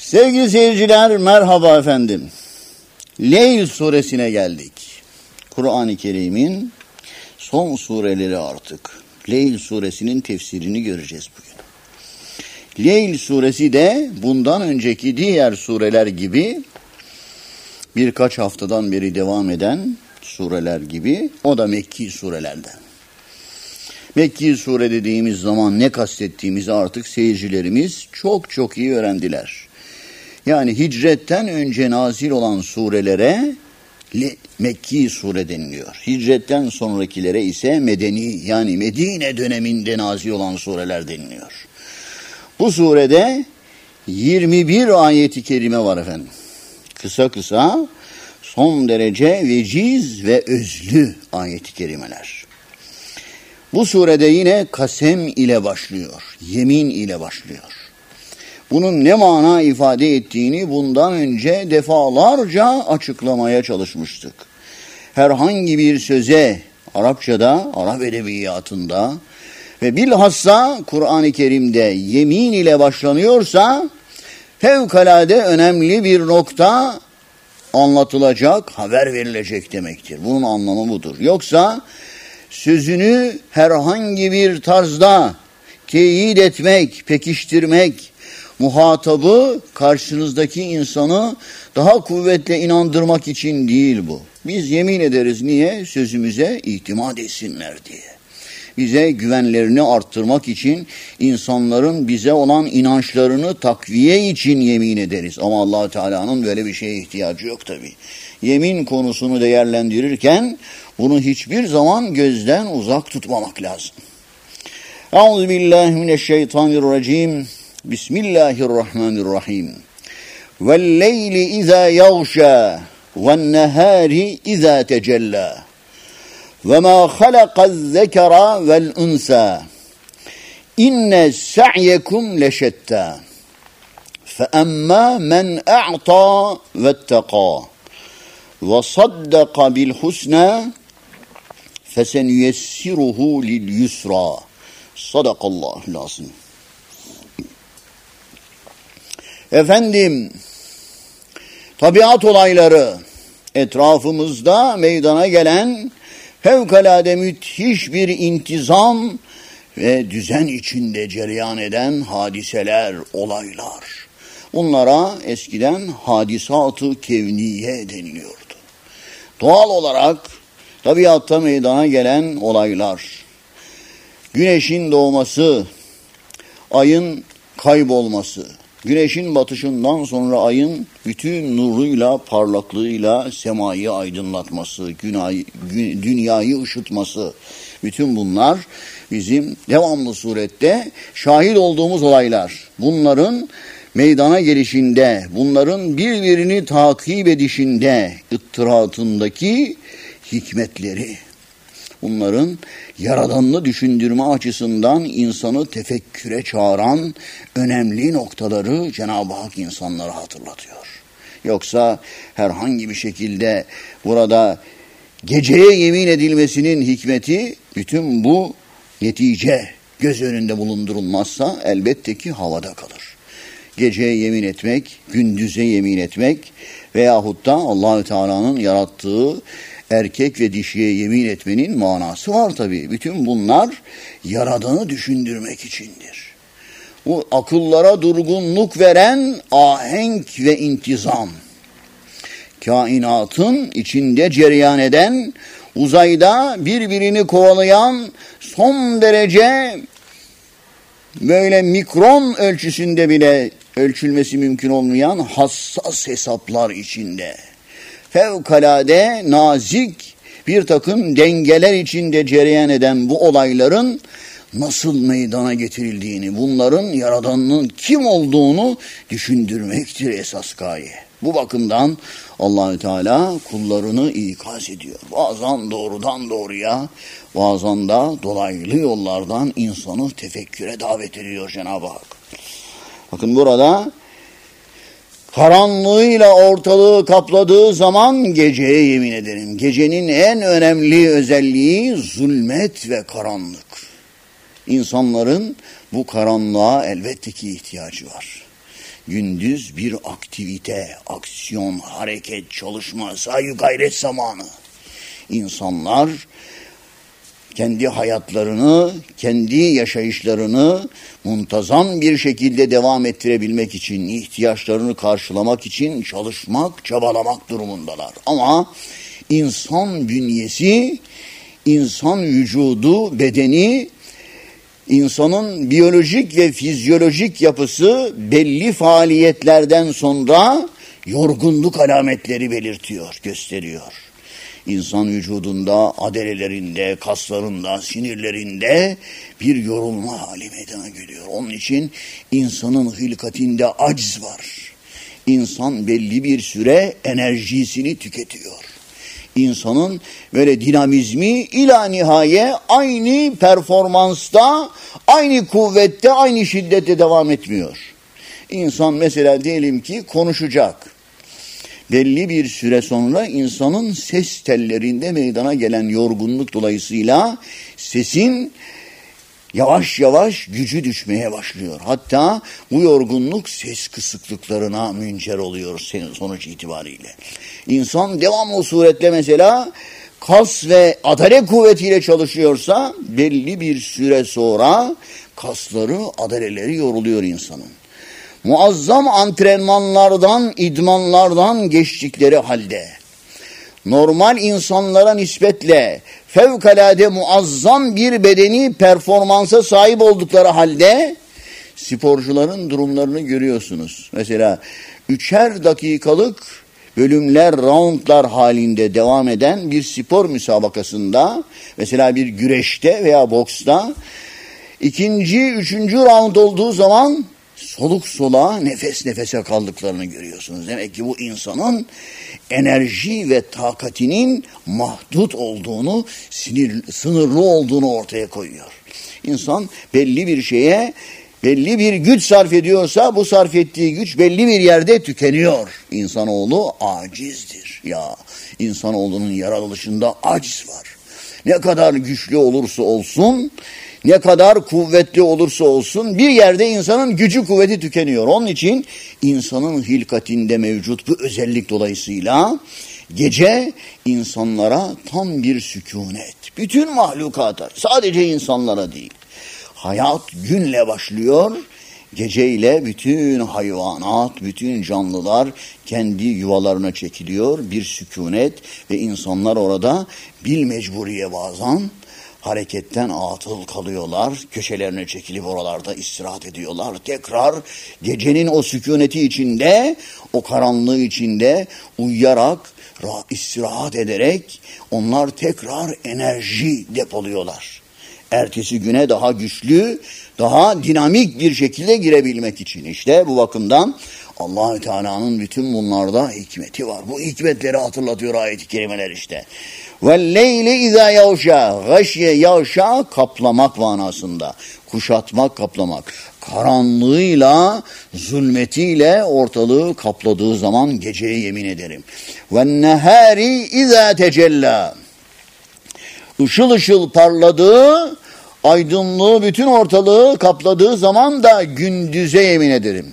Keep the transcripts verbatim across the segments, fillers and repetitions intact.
Sevgili seyirciler, merhaba efendim. Leyl suresine geldik. Kur'an-ı Kerim'in son sureleri artık. Leyl suresinin tefsirini göreceğiz bugün. Leyl suresi de bundan önceki diğer sureler gibi birkaç haftadan beri devam eden sureler gibi, o da Mekki surelerden. Mekki sure dediğimiz zaman ne kastettiğimizi artık seyircilerimiz çok çok iyi öğrendiler. Yani hicretten önce nazil olan surelere Mekki sure deniliyor. Hicretten sonrakilere ise Medeni, yani Medine döneminde nazil olan sureler deniliyor. Bu surede yirmi bir ayeti kerime var efendim. Kısa kısa, son derece veciz ve özlü ayeti kerimeler. Bu surede yine kasem ile başlıyor, yemin ile başlıyor. Bunun ne mana ifade ettiğini bundan önce defalarca açıklamaya çalışmıştık. Herhangi bir söze Arapçada, Arap edebiyatında ve bilhassa Kur'an-ı Kerim'de yemin ile başlanıyorsa fevkalade önemli bir nokta anlatılacak, haber verilecek demektir. Bunun anlamı budur. Yoksa sözünü herhangi bir tarzda teyit etmek, pekiştirmek, muhatabı, karşınızdaki insanı daha kuvvetle inandırmak için değil bu. Biz yemin ederiz, niye? Sözümüze itimat etsinler diye. Bize güvenlerini arttırmak için, insanların bize olan inançlarını takviye için yemin ederiz. Ama Allah Teala'nın böyle bir şeye ihtiyacı yok tabii. Yemin konusunu değerlendirirken bunu hiçbir zaman gözden uzak tutmamak lazım. Euzubillahimineşşeytanirracim. Bismillahirrahmanirrahim. Velleyli izâ yağşâ vennehâri izâ tecellâ ve mâ halakaz-zekera vel-unsâ inne sa'yekum leşettâ feemmâ men a'tâ vettekâ ve saddaka bil-husnâ fesenüyessiruhu lil-yusrâ. Sadakallahul azim. Efendim, tabiat olayları, etrafımızda meydana gelen fevkalade müthiş bir intizam ve düzen içinde cereyan eden hadiseler, olaylar. Bunlara eskiden hadisat-ı kevniye deniliyordu. Doğal olarak tabiatta meydana gelen olaylar, güneşin doğması, ayın kaybolması, güneşin batışından sonra ayın bütün nuruyla, parlaklığıyla semayı aydınlatması, günay, gün, dünyayı ışıtması, bütün bunlar bizim devamlı surette şahit olduğumuz olaylar. Bunların meydana gelişinde, bunların birbirini takip edişinde, ıttıratındaki hikmetleri, bunların yaradanını düşündürme açısından insanı tefekküre çağıran önemli noktaları Cenab-ı Hak insanlara hatırlatıyor. Yoksa herhangi bir şekilde burada geceye yemin edilmesinin hikmeti, bütün bu netice göz önünde bulundurulmazsa elbette ki havada kalır. Geceye yemin etmek, gündüze yemin etmek veyahut da Allah-u Teala'nın yarattığı erkek ve dişiye yemin etmenin manası var tabii. Bütün bunlar Yaradan'ı düşündürmek içindir. Bu akıllara durgunluk veren ahenk ve intizam, kainatın içinde cereyan eden, uzayda birbirini kovalayan, son derece böyle mikron ölçüsünde bile ölçülmesi mümkün olmayan hassas hesaplar içinde, fevkalade nazik bir takım dengeler içinde cereyan eden bu olayların nasıl meydana getirildiğini, bunların yaradanının kim olduğunu düşündürmektir esas gaye. Bu bakımdan Allah-u Teala kullarını ikaz ediyor. Bazen doğrudan doğruya, bazen de dolaylı yollardan insanı tefekküre davet ediyor Cenab-ı Hak. Bakın burada karanlığıyla ortalığı kapladığı zaman geceye yemin ederim. Gecenin en önemli özelliği zulmet ve karanlık. İnsanların bu karanlığa elbette ki ihtiyacı var. Gündüz bir aktivite, aksiyon, hareket, çalışma, saygı gayret zamanı. İnsanlar kendi hayatlarını, kendi yaşayışlarını muntazam bir şekilde devam ettirebilmek için, ihtiyaçlarını karşılamak için çalışmak, çabalamak durumundalar. Ama insan bünyesi, insan vücudu, bedeni, insanın biyolojik ve fizyolojik yapısı belli faaliyetlerden sonra yorgunluk alametleri belirtiyor, gösteriyor. İnsan vücudunda, adalelerinde, kaslarında, sinirlerinde bir yorulma hali meydana geliyor. Onun için insanın hilkatinde aciz var. İnsan belli bir süre enerjisini tüketiyor. İnsanın böyle dinamizmi ila nihaye aynı performansta, aynı kuvvette, aynı şiddette devam etmiyor. İnsan mesela diyelim ki konuşacak. Belli bir süre sonra insanın ses tellerinde meydana gelen yorgunluk dolayısıyla sesin yavaş yavaş gücü düşmeye başlıyor. Hatta bu yorgunluk ses kısıklıklarına müncer oluyor sonuç itibariyle. İnsan devamlı suretle mesela kas ve adale kuvvetiyle çalışıyorsa belli bir süre sonra kasları, adaleleri yoruluyor insanın. Muazzam antrenmanlardan, idmanlardan geçtikleri halde normal insanlara nispetle fevkalade muazzam bir bedeni performansa sahip oldukları halde sporcuların durumlarını görüyorsunuz. Mesela üçer dakikalık bölümler, roundlar halinde devam eden bir spor müsabakasında, mesela bir güreşte veya boksta ikinci, üçüncü round olduğu zaman soluk soluğa, nefes nefese kaldıklarını görüyorsunuz. Demek ki bu insanın enerji ve takatinin mahdut olduğunu, sinir, sınırlı olduğunu ortaya koyuyor. İnsan belli bir şeye, belli bir güç sarf ediyorsa bu sarf ettiği güç belli bir yerde tükeniyor. İnsanoğlu acizdir. Ya insanoğlunun yaratılışında aciz var. Ne kadar güçlü olursa olsun, ne kadar kuvvetli olursa olsun bir yerde insanın gücü kuvveti tükeniyor. Onun için insanın hilkatinde mevcut bu özellik dolayısıyla gece insanlara tam bir sükunet. Bütün mahlukata, sadece insanlara değil. Hayat günle başlıyor, geceyle bütün hayvanat, bütün canlılar kendi yuvalarına çekiliyor. Bir sükunet ve insanlar orada bil mecburiye bazen hareketten atıl kalıyorlar, köşelerine çekilip oralarda istirahat ediyorlar. Tekrar gecenin o sükuneti içinde, o karanlığı içinde uyuyarak, istirahat ederek onlar tekrar enerji depoluyorlar. Ertesi güne daha güçlü, daha dinamik bir şekilde girebilmek için. İşte bu bakımdan Allah-u Teala'nın bütün bunlarda hikmeti var. Bu hikmetleri hatırlatıyor ayet-i kerimeler işte. وَالْلَيْلِ اِذَا يَوْشَى Gâşye yavşa kaplamak manasında. Kuşatmak, kaplamak. Karanlığıyla, zulmetiyle ortalığı kapladığı zaman geceye yemin ederim. وَالنَّهَارِ اِذَا تَجَلَّى Işıl ışıl parladığı, aydınlığı bütün ortalığı kapladığı zaman da gündüze yemin ederim.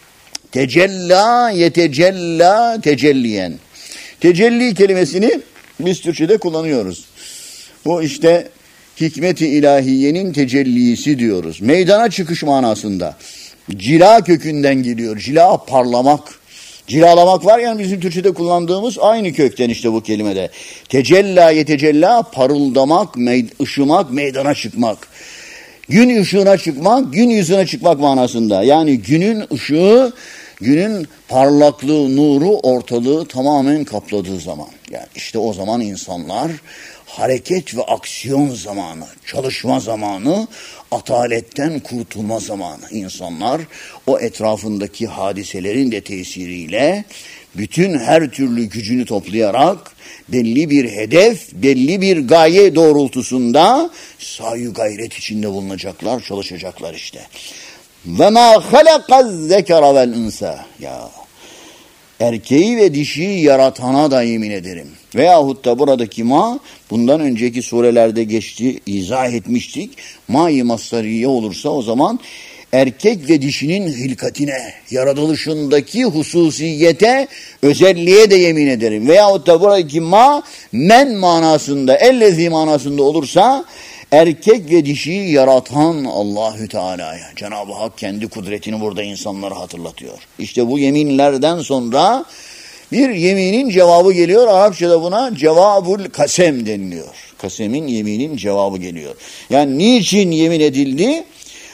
Tecella yetecella tecelliyen. Tecelli kelimesini biz Türkçe'de kullanıyoruz. Bu işte hikmet-i ilahiyenin tecellisi diyoruz. Meydana çıkış manasında. Cila kökünden geliyor. Cila parlamak. Cilalamak var yani bizim Türkçe'de kullandığımız aynı kökten işte bu kelimede. Tecella yetecella parıldamak, meyd- ışımak, meydana çıkmak. Gün ışığına çıkmak, gün yüzüne çıkmak manasında. Yani günün ışığı, günün parlaklığı, nuru ortalığı tamamen kapladığı zaman. Yani işte o zaman insanlar hareket ve aksiyon zamanı, çalışma zamanı, ataletten kurtulma zamanı. İnsanlar o etrafındaki hadiselerin de tesiriyle bütün her türlü gücünü toplayarak belli bir hedef, belli bir gaye doğrultusunda sahi gayret içinde bulunacaklar, çalışacaklar işte. Ve ma halakaz zekara vel insa. Ya erkeği ve dişiyi yaratana da yemin ederim. Veyahut da buradaki ma, bundan önceki surelerde geçti, izah etmiştik. Ma-i masariye olursa o zaman erkek ve dişinin hilkatine, yaratılışındaki hususiyete, özelliğe de yemin ederim. Veyahut da buradaki ma, men manasında, ellezi manasında olursa, erkek ve dişiyi yaratan Allahü Teala'ya. Cenab-ı Hak kendi kudretini burada insanlara hatırlatıyor. İşte bu yeminlerden sonra bir yeminin cevabı geliyor. Arapçada buna cevabul kasem deniliyor. Kasemin, yeminin cevabı geliyor. Yani niçin yemin edildi?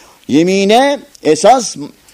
Yemine esas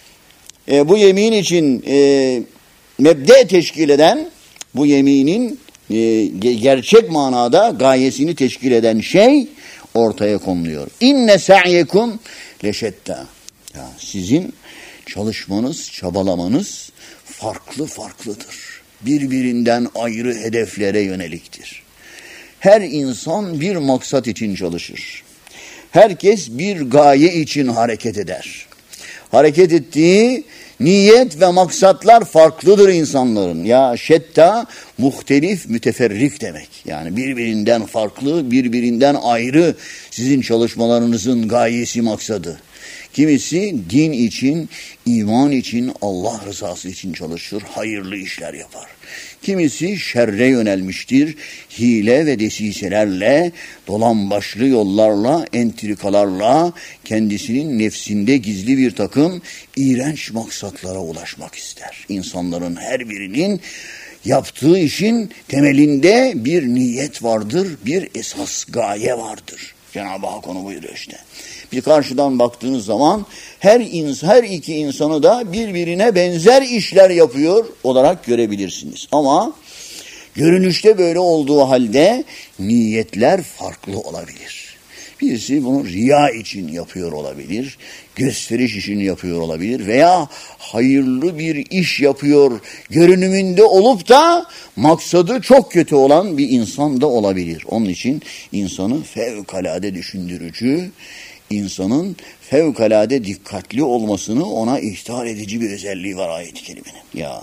e, bu yemin için e, mebde teşkil eden, bu yeminin e, gerçek manada gayesini teşkil eden şey ortaya konuluyor. İnne sa'yekum leşetta. Ya sizin çalışmanız, çabalamanız farklı farklıdır. Birbirinden ayrı hedeflere yöneliktir. Her insan bir maksat için çalışır. Herkes bir gaye için hareket eder. Hareket ettiği niyet ve maksatlar farklıdır insanların. Ya şetta, muhtelif, müteferrik demek. Yani birbirinden farklı, birbirinden ayrı sizin çalışmalarınızın gayesi, maksadı. Kimisi din için, iman için, Allah rızası için çalışır, hayırlı işler yapar. Kimisi şerre yönelmiştir, hile ve desiselerle, dolambaçlı yollarla, entrikalarla, kendisinin nefsinde gizli bir takım iğrenç maksatlara ulaşmak ister. İnsanların her birinin yaptığı işin temelinde bir niyet vardır, bir esas gaye vardır. Cenab-ı Hak onu buyuruyor işte. Bir karşıdan baktığınız zaman her insan, her iki insanı da birbirine benzer işler yapıyor olarak görebilirsiniz. Ama görünüşte böyle olduğu halde niyetler farklı olabilir. Birisi bunu riya için yapıyor olabilir, gösteriş için yapıyor olabilir veya hayırlı bir iş yapıyor görünümünde olup da maksadı çok kötü olan bir insan da olabilir. Onun için insanı fevkalade düşündürücü, insanın fevkalade dikkatli olmasını ona ihtar edici bir özelliği var ayet-i kerimenin. Ya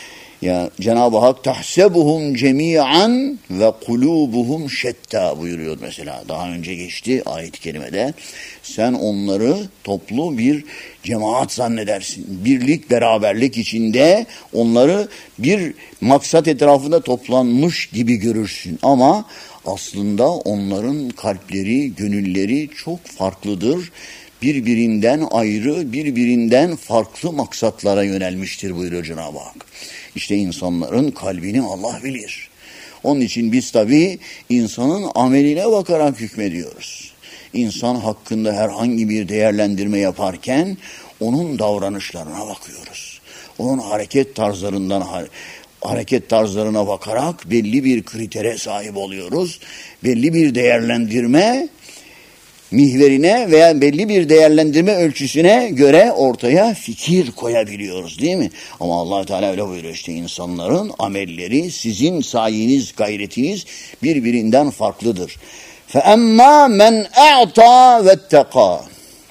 Ya Cenab-ı Hak tahsebuhum cemi'an ve kulubuhum şetta buyuruyor mesela. Daha önce geçti ayet-i kerimede. Sen onları toplu bir cemaat zannedersin. Birlik, beraberlik içinde onları bir maksat etrafında toplanmış gibi görürsün. Ama aslında onların kalpleri, gönülleri çok farklıdır. Birbirinden ayrı, birbirinden farklı maksatlara yönelmiştir buyuruyor Cenab-ı Hak. İşte insanların kalbini Allah bilir. Onun için biz tabii insanın ameline bakarak hükmediyoruz. İnsan hakkında herhangi bir değerlendirme yaparken onun davranışlarına bakıyoruz. Onun hareket tarzlarından hareket tarzlarına bakarak belli bir kritere sahip oluyoruz. Belli bir değerlendirme mihverine veya belli bir değerlendirme ölçüsüne göre ortaya fikir koyabiliyoruz değil mi? Ama Allah Teala öyle buyuruyor işte insanların amelleri, sizin sayeniz, gayretiniz birbirinden farklıdır. فَاَمَّا مَنْ اَعْطَى وَاتَّقَى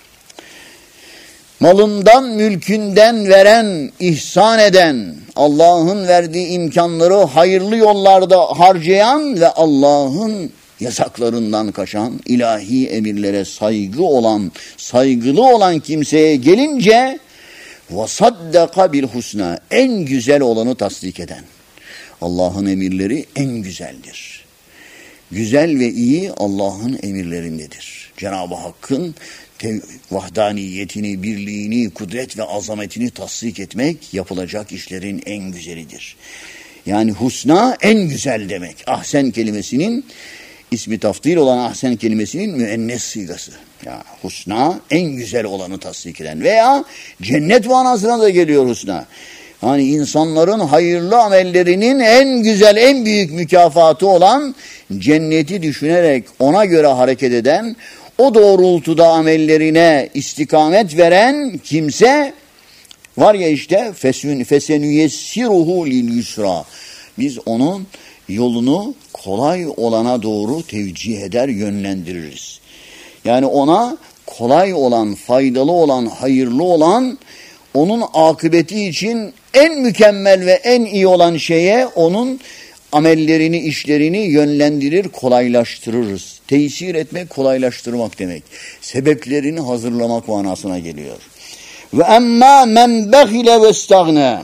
Malından, mülkünden veren, ihsan eden, Allah'ın verdiği imkanları hayırlı yollarda harcayan ve Allah'ın yasaklarından kaçan, ilahi emirlere saygı olan, saygılı olan kimseye gelince وَصَدَّقَ بِالْحُسْنَى en güzel olanı tasdik eden. Allah'ın emirleri en güzeldir. Güzel ve iyi Allah'ın emirlerindedir. Cenab-ı Hakk'ın vahdaniyetini, birliğini, kudret ve azametini tasdik etmek yapılacak işlerin en güzelidir. Yani husna en güzel demek. Ahsen kelimesinin İsmi tafdil olan ahsen kelimesinin müennes sigası. Yani husna en güzel olanı tasdik eden veya cennet manasına da geliyor husna. Yani insanların hayırlı amellerinin en güzel, en büyük mükafatı olan cenneti düşünerek ona göre hareket eden, o doğrultuda amellerine istikamet veren kimse var ya işte fesenüyessiruhu lil yusra. Biz onun yolunu kolay olana doğru tevcih eder, yönlendiririz. Yani ona kolay olan, faydalı olan, hayırlı olan, onun akıbeti için en mükemmel ve en iyi olan şeye onun amellerini, işlerini yönlendirir, kolaylaştırırız. Tesir etmek, kolaylaştırmak demek. Sebeplerini hazırlamak manasına geliyor. Ve emmâ men behile ve istagna.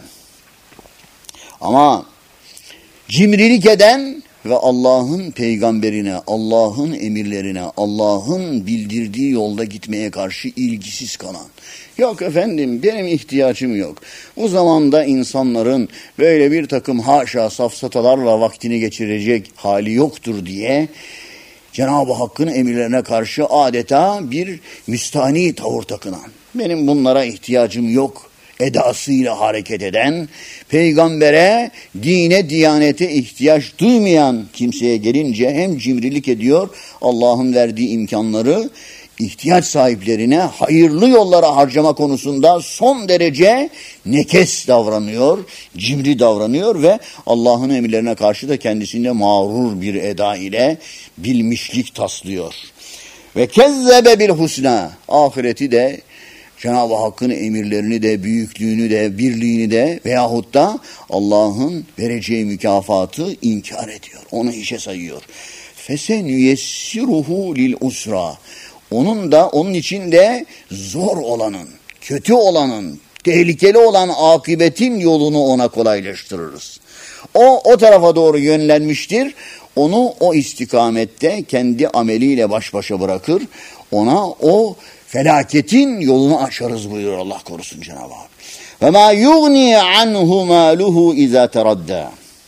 Ama cimrilik eden ve Allah'ın peygamberine, Allah'ın emirlerine, Allah'ın bildirdiği yolda gitmeye karşı ilgisiz kalan. Yok efendim, benim ihtiyacım yok. O zamanda insanların böyle bir takım haşa safsatalarla vaktini geçirecek hali yoktur diye Cenab-ı Hakk'ın emirlerine karşı adeta bir müstahni tavır takınan, benim bunlara ihtiyacım yok edasıyla hareket eden, peygambere, dine, diyanete ihtiyaç duymayan kimseye gelince hem cimrilik ediyor, Allah'ın verdiği imkanları ihtiyaç sahiplerine hayırlı yollara harcama konusunda son derece nekes davranıyor, cimri davranıyor ve Allah'ın emirlerine karşı da kendisinde mağrur bir eda ile bilmişlik taslıyor. Ve kezzebe bil husna, ahireti de Cenab-ı Hakk'ın emirlerini de, büyüklüğünü de, birliğini de veyahut da Allah'ın vereceği mükafatı inkar ediyor. Onu hiçe sayıyor. فَسَنُيَسِّرُهُ لِلْاُسْرَى. Onun da, onun için de zor olanın, kötü olanın, tehlikeli olan akıbetin yolunu ona kolaylaştırırız. O, o tarafa doğru yönlenmiştir. Onu o istikamette kendi ameliyle baş başa bırakır. Ona o felaketin yolunu açarız buyuruyor, Allah korusun Cenab-ı Hak. Ve ma yugni anhu maluhu iza teradda.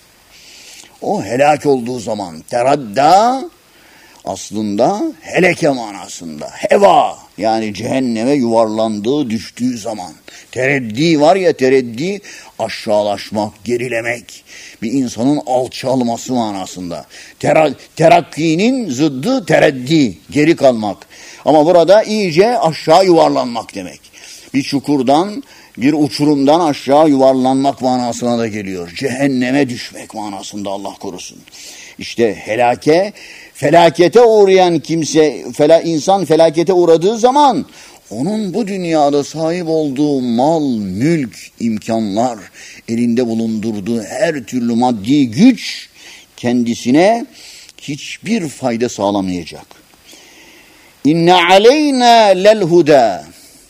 O helak olduğu zaman, teradda aslında heleke manasında, heva yani cehenneme yuvarlandığı, düştüğü zaman. Tereddi var ya, tereddi aşağılaşmak, gerilemek, bir insanın alçalması manasında. Ter terakkinin zıddı tereddi, geri kalmak. Ama burada iyice aşağı yuvarlanmak demek. Bir çukurdan, bir uçurumdan aşağı yuvarlanmak manasına da geliyor. Cehenneme düşmek manasında, Allah korusun. İşte helake, felakete uğrayan kimse, fela, insan felakete uğradığı zaman onun bu dünyada sahip olduğu mal, mülk, imkanlar, elinde bulundurduğu her türlü maddi güç kendisine hiçbir fayda sağlamayacak. İnne aleyna lel huda.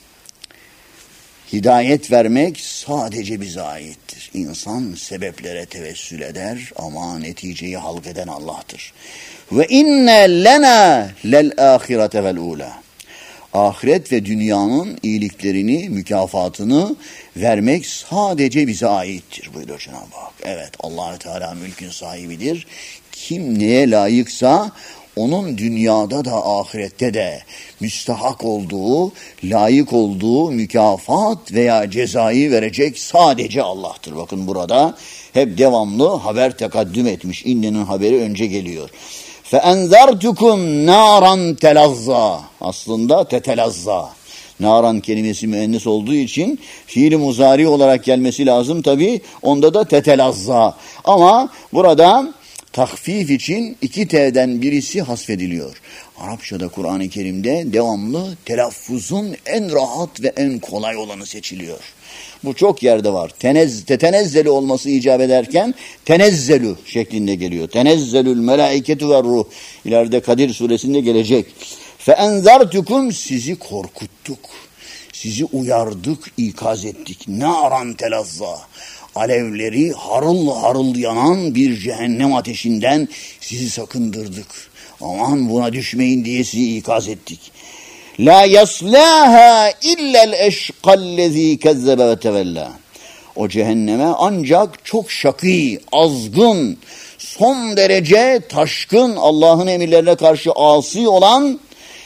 Hidayet vermek sadece bize aittir. İnsan sebeplere tevessül eder ama neticeyi halk eden Allah'tır. Ve inne lena lel ahirete vel ula. Ahiret ve dünyanın iyiliklerini, mükafatını vermek sadece bize aittir buyuruyor Cenab-ı Hak. Evet, Allah-u Teala mülkün sahibidir. Kim neye layıksa onun dünyada da ahirette de müstahak olduğu, layık olduğu mükafat veya cezayı verecek sadece Allah'tır. Bakın burada hep devamlı haber tekaddüm etmiş. İnnenin haberi önce geliyor. فَاَنْذَرْتُكُمْ نَارًا تَلَظَّى. Aslında tetelazza. Naran kelimesi müennes olduğu için fiili muzari olarak gelmesi lazım tabi. Onda da tetelazza. Ama burada tahfif için iki T'den birisi hasfediliyor. Arapçada Kur'an-ı Kerim'de devamlı telaffuzun en rahat ve en kolay olanı seçiliyor. Bu çok yerde var. Tenez, tetenezzeli olması icap ederken tenezzelü şeklinde geliyor. Tenezzelül melaiketu ve ruh. İleride Kadir suresinde gelecek. Feenzertukum, sizi korkuttuk. Sizi uyardık, ikaz ettik. Naran telazza. Alevleri harıl harıl yanan bir cehennem ateşinden sizi sakındırdık. Aman buna düşmeyin diye sizi ikaz ettik. La yaslaha illel eşkallezî kezzebe ve tevella. O cehenneme ancak çok şakî, azgın, son derece taşkın, Allah'ın emirlerine karşı asi olan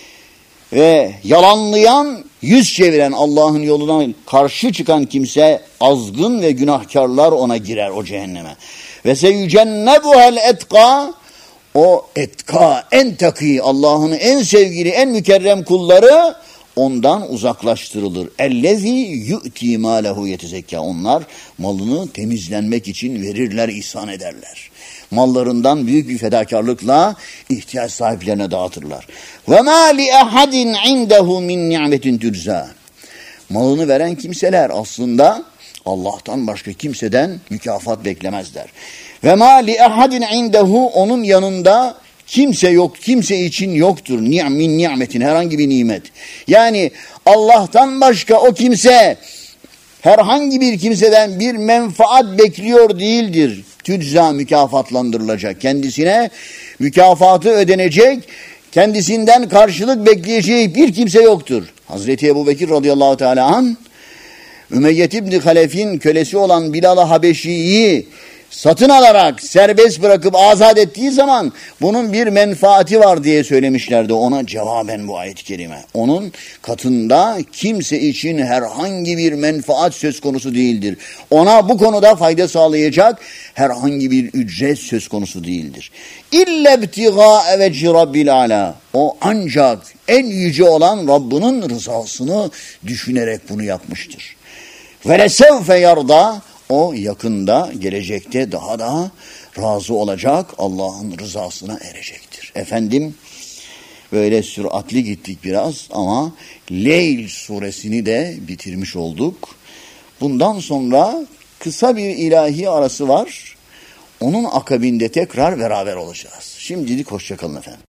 ve yalanlayan, yüz çeviren, Allah'ın yoluna karşı çıkan kimse, azgın ve günahkarlar ona girer o cehenneme. Ve seyücennebuhel etka, o etka, en takî, Allah'ın en sevgili, en mükerrem kulları ondan uzaklaştırılır. Ellezî yu'tî mâlehu yetezekâ. Onlar malını temizlenmek için verirler, ihsan ederler. Mallarından büyük bir fedakarlıkla ihtiyaç sahiplerine dağıtırlar. Ve mâ li ahadin indehu min ni'metin tüczâ. Malını veren kimseler aslında Allah'tan başka kimseden mükafat beklemezler. Ve mâ li ahadin indehu, onun yanında kimse yok, kimse için yoktur. Ni'min nimetin, herhangi bir nimet. Yani Allah'tan başka o kimse herhangi bir kimseden bir menfaat bekliyor değildir. Tücza, mükafatlandırılacak. Kendisine mükafatı ödenecek, kendisinden karşılık bekleyeceği bir kimse yoktur. Hazreti Ebubekir radıyallahu teala anh, Ümeyye İbni Halef'in kölesi olan Bilal-i Habeşi'yi satın alarak serbest bırakıp azat ettiği zaman bunun bir menfaati var diye söylemişlerdi ona cevaben bu ayet-i kerime. Onun katında kimse için herhangi bir menfaat söz konusu değildir. Ona bu konuda fayda sağlayacak herhangi bir ücret söz konusu değildir. İlle ibtigâe vecih rabbil alâ. O ancak en yüce olan Rabbinin rızasını düşünerek bunu yapmıştır. Ve lesevfe yarda. O yakında, gelecekte daha da razı olacak, Allah'ın rızasına erecektir. Efendim, böyle süratli gittik biraz ama Leyl suresini de bitirmiş olduk. Bundan sonra kısa bir ilahi arası var. Onun akabinde tekrar beraber olacağız. Şimdilik hoşça kalın efendim.